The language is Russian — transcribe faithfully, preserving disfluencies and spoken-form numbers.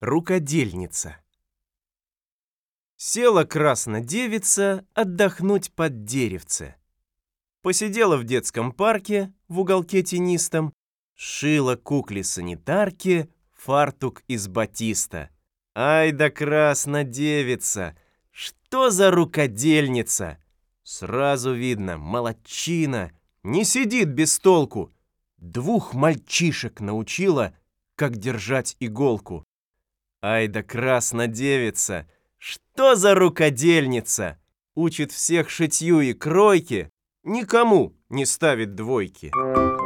Рукодельница. Села краснодевица отдохнуть под деревце. Посидела в детском парке в уголке тенистом, шила кукле-санитарке фартук из батиста. Ай да краснодевица! Что за рукодельница? Сразу видно, молодчина, не сидит без толку. Двух мальчишек научила, как держать иголку. Ай да краснодевица! Что за рукодельница? Учит всех шитью и кройке, никому не ставит двойки.